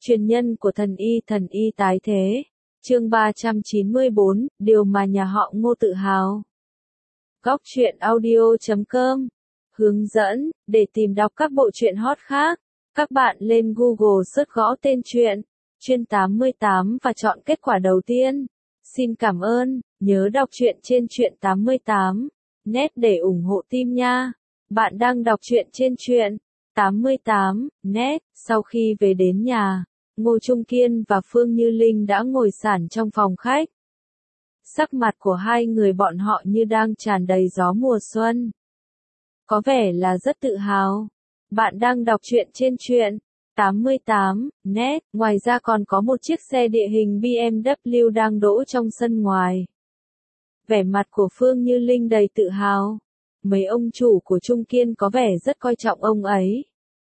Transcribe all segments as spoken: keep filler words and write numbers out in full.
Truyền nhân của thần y thần y tái thế. Chương ba trăm chín mươi bốn, điều mà nhà họ Ngô tự hào. Góc truyện audio chấm com. Hướng dẫn, để tìm đọc các bộ truyện hot khác, các bạn lên Google search gõ tên truyện, chuyên tám mươi tám và chọn kết quả đầu tiên. Xin cảm ơn, nhớ đọc truyện trên truyện tám mươi tám, net để ủng hộ team nha. Bạn đang đọc truyện trên truyện tám mươi tám, net, sau khi về đến nhà. Ngô Trung Kiên và Phương Như Linh đã ngồi sản trong phòng khách. Sắc mặt của hai người bọn họ như đang tràn đầy gió mùa xuân. Có vẻ là rất tự hào. Bạn đang đọc truyện trên truyện tám mươi tám, net, ngoài ra còn có một chiếc xe địa hình bê em vê đang đỗ trong sân ngoài. Vẻ mặt của Phương Như Linh đầy tự hào. Mấy ông chủ của Trung Kiên có vẻ rất coi trọng ông ấy.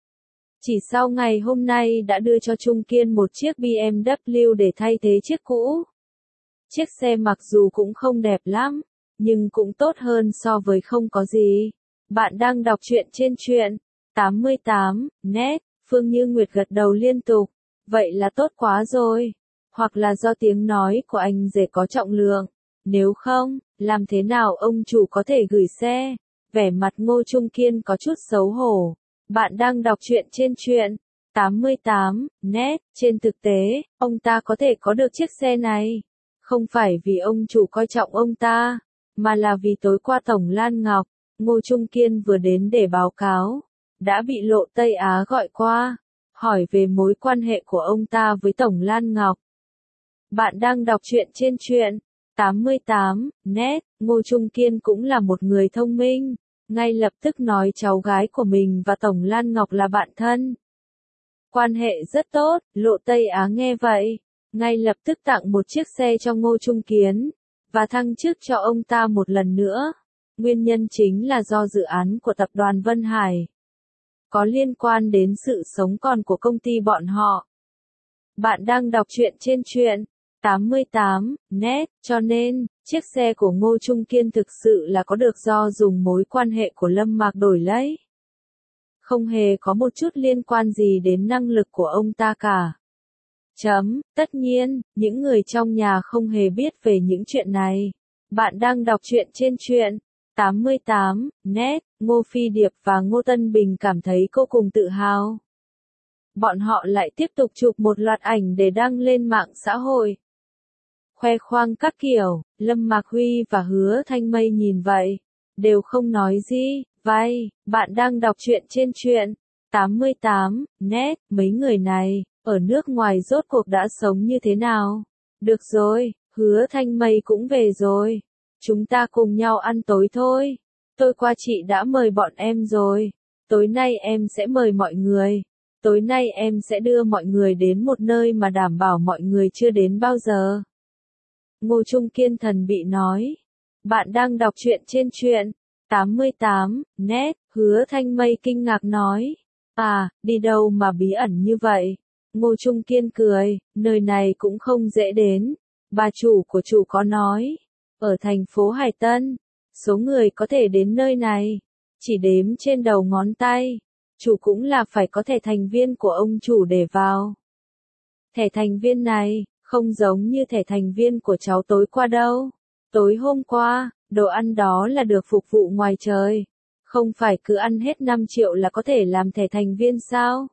Chỉ sau ngày hôm nay đã đưa cho Trung Kiên một chiếc bê em vê để thay thế chiếc cũ. Chiếc xe mặc dù cũng không đẹp lắm, nhưng cũng tốt hơn so với không có gì. Bạn đang đọc truyện trên truyện tám mươi tám, net, Phương Như Nguyệt gật đầu liên tục. Vậy là tốt quá rồi. Hoặc là do tiếng nói của anh rể có trọng lượng. Nếu không, làm thế nào ông chủ có thể gửi xe? Vẻ mặt Ngô Trung Kiên có chút xấu hổ. Bạn đang đọc truyện trên truyện tám mươi tám, net, trên thực tế, ông ta có thể có được chiếc xe này. Không phải vì ông chủ coi trọng ông ta, mà là vì tối qua Tổng Lan Ngọc, Ngô Trung Kiên vừa đến để báo cáo, đã bị Lộ Tây Á gọi qua, hỏi về mối quan hệ của ông ta với Tổng Lan Ngọc. Bạn đang đọc truyện trên truyện tám mươi tám, net, Ngô Trung Kiên cũng là một người thông minh. Ngay lập tức nói cháu gái của mình và Tổng Lan Ngọc là bạn thân. Quan hệ rất tốt, Lộ Tây Á nghe vậy. Ngay lập tức tặng một chiếc xe cho Ngô Trung Kiên, và thăng chức cho ông ta một lần nữa. Nguyên nhân chính là do dự án của tập đoàn Vân Hải có liên quan đến sự sống còn của công ty bọn họ. Bạn đang đọc truyện trên truyện tám mươi tám, net, cho nên, chiếc xe của Ngô Trung Kiên thực sự là có được do dùng mối quan hệ của Lâm Mạc đổi lấy. Không hề có một chút liên quan gì đến năng lực của ông ta cả. Chấm, tất nhiên, những người trong nhà không hề biết về những chuyện này. Bạn đang đọc truyện trên truyện tám mươi tám, net, Ngô Phi Điệp và Ngô Tân Bình cảm thấy vô cùng tự hào. Bọn họ lại tiếp tục chụp một loạt ảnh để đăng lên mạng xã hội. Khoe khoang các kiểu, Lâm Mạc Huy và Hứa Thanh Mây nhìn vậy, đều không nói gì. Vậy, bạn đang đọc truyện trên truyện tám mươi tám, net, mấy người này, ở nước ngoài rốt cuộc đã sống như thế nào? Được rồi, Hứa Thanh Mây cũng về rồi. Chúng ta cùng nhau ăn tối thôi. Tôi qua chị đã mời bọn em rồi. Tối nay em sẽ mời mọi người. Tối nay em sẽ đưa mọi người đến một nơi mà đảm bảo mọi người chưa đến bao giờ. Ngô Trung Kiên thần bị nói. Bạn đang đọc truyện trên truyện tám mươi tám, net, Hứa Thanh Mây kinh ngạc nói. À, đi đâu mà bí ẩn như vậy? Ngô Trung Kiên cười, nơi này cũng không dễ đến. Bà chủ của chủ có nói, ở thành phố Hải Tân, số người có thể đến nơi này, chỉ đếm trên đầu ngón tay. Chủ cũng là phải có thẻ thành viên của ông chủ để vào. Thẻ thành viên này, không giống như thẻ thành viên của cháu tối qua đâu. Tối hôm qua, đồ ăn đó là được phục vụ ngoài trời. Không phải cứ ăn hết năm triệu là có thể làm thẻ thành viên sao?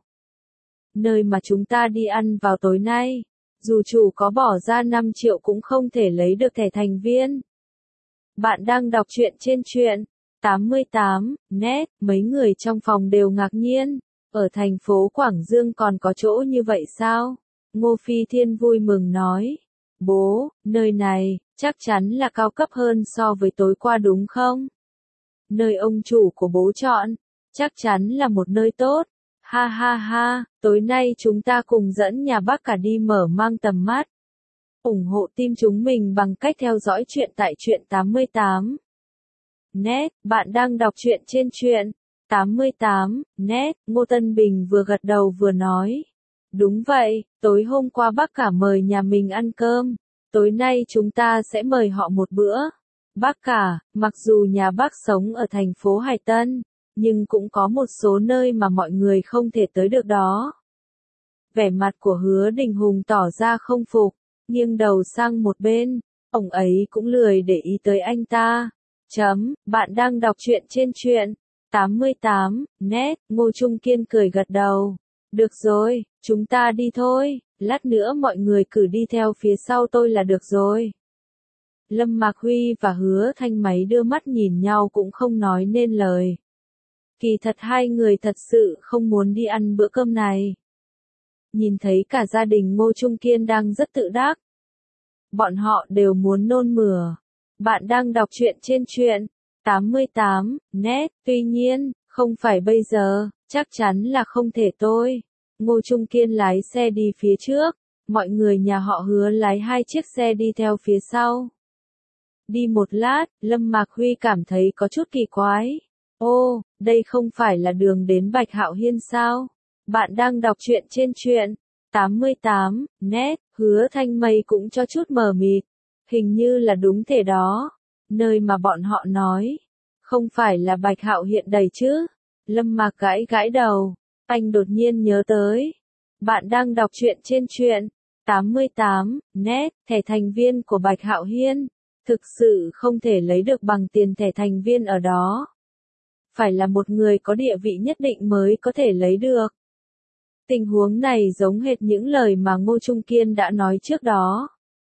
Nơi mà chúng ta đi ăn vào tối nay, dù chủ có bỏ ra năm triệu cũng không thể lấy được thẻ thành viên. Bạn đang đọc truyện trên truyện tám mươi tám, net, mấy người trong phòng đều ngạc nhiên. Ở thành phố Quảng Dương còn có chỗ như vậy sao? Ngô Phi Thiên vui mừng nói. Bố, nơi này, chắc chắn là cao cấp hơn so với tối qua đúng không? Nơi ông chủ của bố chọn, chắc chắn là một nơi tốt. Ha ha ha, tối nay chúng ta cùng dẫn nhà bác cả đi mở mang tầm mắt. ủng hộ team chúng mình bằng cách theo dõi truyện tại truyện tám mươi tám. Net, bạn đang đọc truyện trên truyện tám mươi tám, net, Ngô Tân Bình vừa gật đầu vừa nói. Đúng vậy, tối hôm qua bác cả mời nhà mình ăn cơm, tối nay chúng ta sẽ mời họ một bữa. Bác cả, mặc dù nhà bác sống ở thành phố Hải Tân, nhưng cũng có một số nơi mà mọi người không thể tới được đó. Vẻ mặt của Hứa Đình Hùng tỏ ra không phục, nghiêng đầu sang một bên, ông ấy cũng lười để ý tới anh ta. Chấm, bạn đang đọc truyện trên truyện tám mươi tám, net, Ngô Trung Kiên cười gật đầu. Được rồi, chúng ta đi thôi, lát nữa mọi người cứ đi theo phía sau tôi là được rồi. Lâm Mạc Huy và Hứa Thanh Máy đưa mắt nhìn nhau cũng không nói nên lời. Kỳ thật hai người thật sự không muốn đi ăn bữa cơm này. Nhìn thấy cả gia đình Ngô Trung Kiên đang rất tự đắc. Bọn họ đều muốn nôn mửa. Bạn đang đọc truyện trên truyện tám mươi tám, net, tuy nhiên, không phải bây giờ, chắc chắn là không thể tôi. Ngô Trung Kiên lái xe đi phía trước, mọi người nhà họ Hứa lái hai chiếc xe đi theo phía sau. Đi một lát, Lâm Mạc Huy cảm thấy có chút kỳ quái. Ô, đây không phải là đường đến Bạch Hạo Hiên sao? Bạn đang đọc truyện trên truyện tám mươi tám, net, Hứa Thanh Mây cũng cho chút mờ mịt. Hình như là đúng thể đó. Nơi mà bọn họ nói. Không phải là Bạch Hạo Hiện đầy chứ? Lâm Mạc gãi gãi đầu. Anh đột nhiên nhớ tới. Bạn đang đọc truyện trên truyện tám mươi tám, net, thẻ thành viên của Bạch Hạo Hiên. Thực sự không thể lấy được bằng tiền thẻ thành viên ở đó. Phải là một người có địa vị nhất định mới có thể lấy được. Tình huống này giống hệt những lời mà Ngô Trung Kiên đã nói trước đó.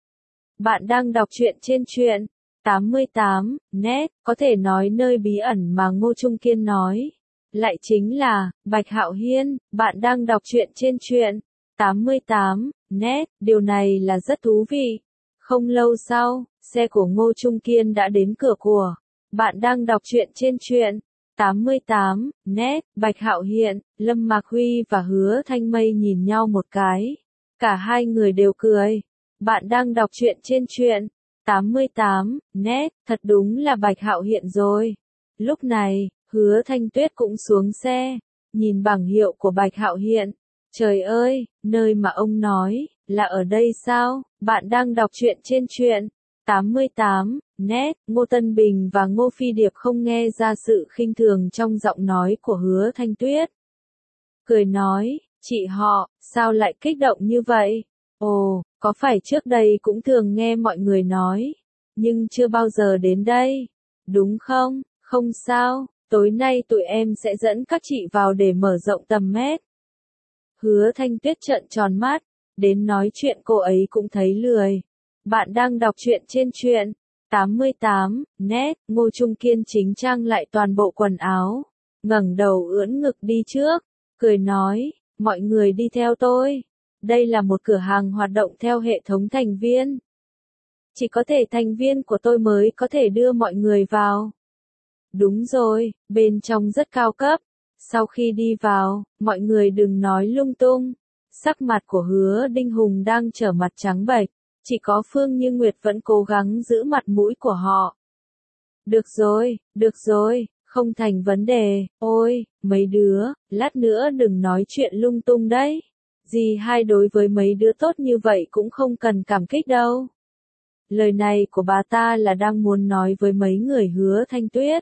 Bạn đang đọc truyện trên truyện tám mươi tám, net, có thể nói nơi bí ẩn mà Ngô Trung Kiên nói. Lại chính là, Bạch Hạo Hiên, bạn đang đọc truyện trên truyện tám mươi tám, net, điều này là rất thú vị. Không lâu sau, xe của Ngô Trung Kiên đã đến cửa của. Bạn đang đọc truyện trên truyện tám mươi tám, net, Bạch Hạo Hiện, Lâm Mạc Huy và Hứa Thanh Mây nhìn nhau một cái. Cả hai người đều cười. Bạn đang đọc truyện trên truyện tám mươi tám, net, thật đúng là Bạch Hạo Hiện rồi. Lúc này, Hứa Thanh Tuyết cũng xuống xe, nhìn bảng hiệu của Bạch Hạo Hiện. Trời ơi, nơi mà ông nói, là ở đây sao? Bạn đang đọc truyện trên truyện tám mươi tám, net, Ngô Tân Bình và Ngô Phi Điệp không nghe ra sự khinh thường trong giọng nói của Hứa Thanh Tuyết. Cười nói, chị họ, sao lại kích động như vậy? Ồ, có phải trước đây cũng thường nghe mọi người nói, nhưng chưa bao giờ đến đây, đúng không? Không sao, tối nay tụi em sẽ dẫn các chị vào để mở rộng tầm mắt. Hứa Thanh Tuyết trợn tròn mắt, đến nói chuyện cô ấy cũng thấy lười. Bạn đang đọc truyện trên truyện tám mươi tám, net, Ngô Trung Kiên chính trang lại toàn bộ quần áo, ngẩng đầu ưỡn ngực đi trước, cười nói, mọi người đi theo tôi. Đây là một cửa hàng hoạt động theo hệ thống thành viên. Chỉ có thể thành viên của tôi mới có thể đưa mọi người vào. Đúng rồi, bên trong rất cao cấp. Sau khi đi vào, mọi người đừng nói lung tung. Sắc mặt của Hứa Đinh Hùng đang trở mặt trắng bệch. Chỉ có Phương Như Nguyệt vẫn cố gắng giữ mặt mũi của họ. Được rồi, được rồi, không thành vấn đề. Ôi, mấy đứa, lát nữa đừng nói chuyện lung tung đấy. Dì hai đối với mấy đứa tốt như vậy cũng không cần cảm kích đâu. Lời này của bà ta là đang muốn nói với mấy người Hứa Thanh Tuyết.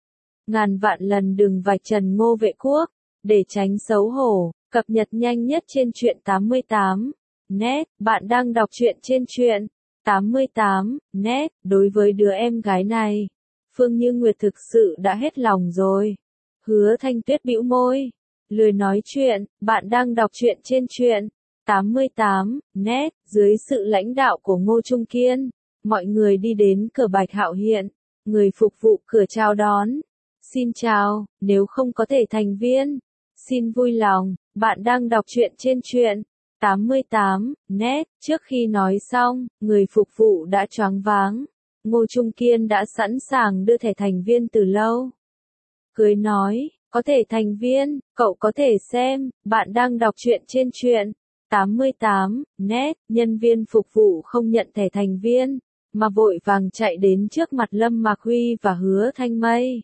Ngàn vạn lần đừng vạch trần Ngô Vệ Quốc, để tránh xấu hổ, cập nhật nhanh nhất trên truyện tám mươi tám, net, bạn đang đọc truyện trên truyện tám mươi tám, net, đối với đứa em gái này. Phương Như Nguyệt thực sự đã hết lòng rồi. Hứa Thanh Tuyết bĩu môi. Lười nói chuyện, bạn đang đọc truyện trên truyện tám mươi tám, net, dưới sự lãnh đạo của Ngô Trung Kiên, mọi người đi đến cửa Bạch Hạo Hiện, người phục vụ cửa chào đón. Xin chào, nếu không có thể thành viên, xin vui lòng, bạn đang đọc truyện trên truyện tám mươi tám, net, trước khi nói xong, người phục vụ đã choáng váng. Ngô Trung Kiên đã sẵn sàng đưa thẻ thành viên từ lâu. Cười nói, có thể thành viên, cậu có thể xem, bạn đang đọc truyện trên truyện tám mươi tám, net, nhân viên phục vụ không nhận thẻ thành viên, mà vội vàng chạy đến trước mặt Lâm Mạc Huy và Hứa Thanh Mây.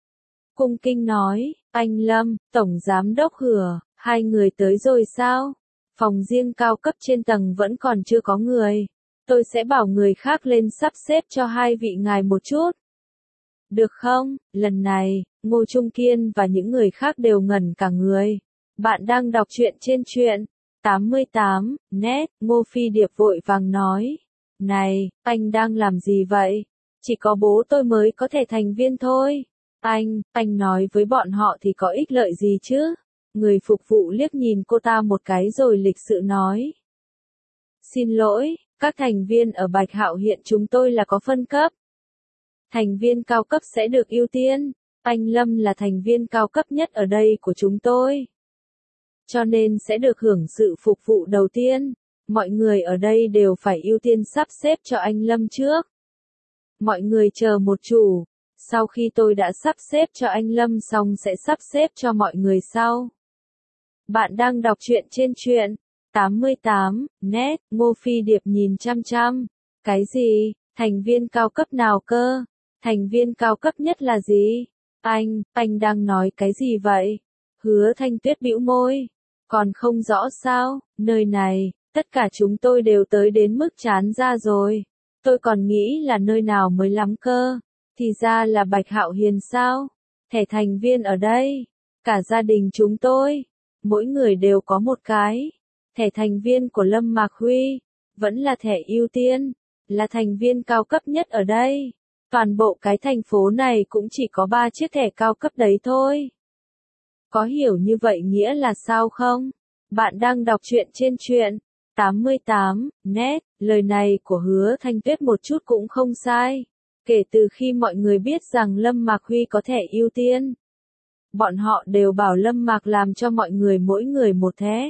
Cung kinh nói, anh Lâm, Tổng Giám Đốc Hứa, hai người tới rồi sao? Phòng riêng cao cấp trên tầng vẫn còn chưa có người. Tôi sẽ bảo người khác lên sắp xếp cho hai vị ngài một chút. Được không? Lần này, Ngô Trung Kiên và những người khác đều ngẩn cả người. Bạn đang đọc truyện trên truyện tám mươi tám, net, Ngô Phi Điệp vội vàng nói. Này, anh đang làm gì vậy? Chỉ có bố tôi mới có thể thành viên thôi. Anh, anh nói với bọn họ thì có ích lợi gì chứ? Người phục vụ liếc nhìn cô ta một cái rồi lịch sự nói. Xin lỗi, các thành viên ở Bạch Hạo hiện chúng tôi là có phân cấp. Thành viên cao cấp sẽ được ưu tiên. Anh Lâm là thành viên cao cấp nhất ở đây của chúng tôi. Cho nên sẽ được hưởng sự phục vụ đầu tiên. Mọi người ở đây đều phải ưu tiên sắp xếp cho anh Lâm trước. Mọi người chờ một chủ. Sau khi tôi đã sắp xếp cho anh Lâm xong sẽ sắp xếp cho mọi người sau. Bạn đang đọc truyện trên truyện tám mươi tám, net, Ngô Phi Điệp nhìn chăm chăm. Cái gì? Thành viên cao cấp nào cơ? Thành viên cao cấp nhất là gì? Anh, anh đang nói cái gì vậy? Hứa Thanh Tuyết bĩu môi. Còn không rõ sao, nơi này, tất cả chúng tôi đều tới đến mức chán ra rồi. Tôi còn nghĩ là nơi nào mới lắm cơ. Thì ra là Bạch Hạo Hiền sao? Thẻ thành viên ở đây. Cả gia đình chúng tôi. Mỗi người đều có một cái. Thẻ thành viên của Lâm Mạc Huy. Vẫn là thẻ ưu tiên. Là thành viên cao cấp nhất ở đây. Toàn bộ cái thành phố này cũng chỉ có ba chiếc thẻ cao cấp đấy thôi. Có hiểu như vậy nghĩa là sao không? Bạn đang đọc truyện trên truyện tám mươi tám, net, lời này của Hứa Thanh Tuyết một chút cũng không sai. Kể từ khi mọi người biết rằng Lâm Mạc Huy có thẻ ưu tiên, bọn họ đều bảo Lâm Mạc làm cho mọi người mỗi người một thẻ.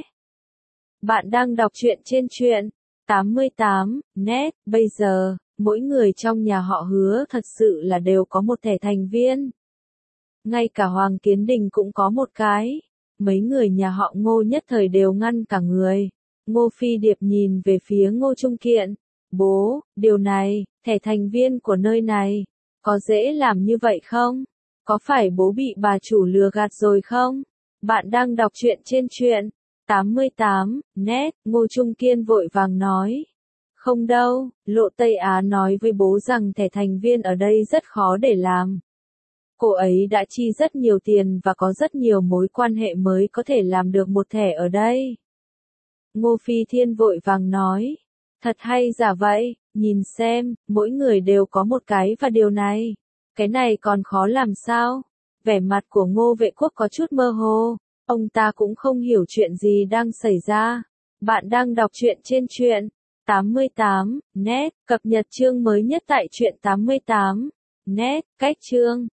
Bạn đang đọc truyện trên truyện tám mươi tám, net, bây giờ, mỗi người trong nhà họ Hứa thật sự là đều có một thẻ thành viên. Ngay cả Hoàng Kiến Đình cũng có một cái. Mấy người nhà họ Ngô nhất thời đều ngăn cả người. Ngô Phi Điệp nhìn về phía Ngô Trung Kiện. Bố, điều này, thẻ thành viên của nơi này, có dễ làm như vậy không? Có phải bố bị bà chủ lừa gạt rồi không? Bạn đang đọc truyện trên truyện tám mươi tám, net, Ngô Trung Kiên vội vàng nói. Không đâu, Lộ Tây Á nói với bố rằng thẻ thành viên ở đây rất khó để làm. Cô ấy đã chi rất nhiều tiền và có rất nhiều mối quan hệ mới có thể làm được một thẻ ở đây. Ngô Phi Thiên vội vàng nói. Thật hay giả vậy, nhìn xem, mỗi người đều có một cái và điều này. Cái này còn khó làm sao? Vẻ mặt của Ngô Vệ Quốc có chút mơ hồ. Ông ta cũng không hiểu chuyện gì đang xảy ra. Bạn đang đọc truyện trên truyện tám mươi tám, net, cập nhật chương mới nhất tại truyện tám mươi tám, net, cách chương.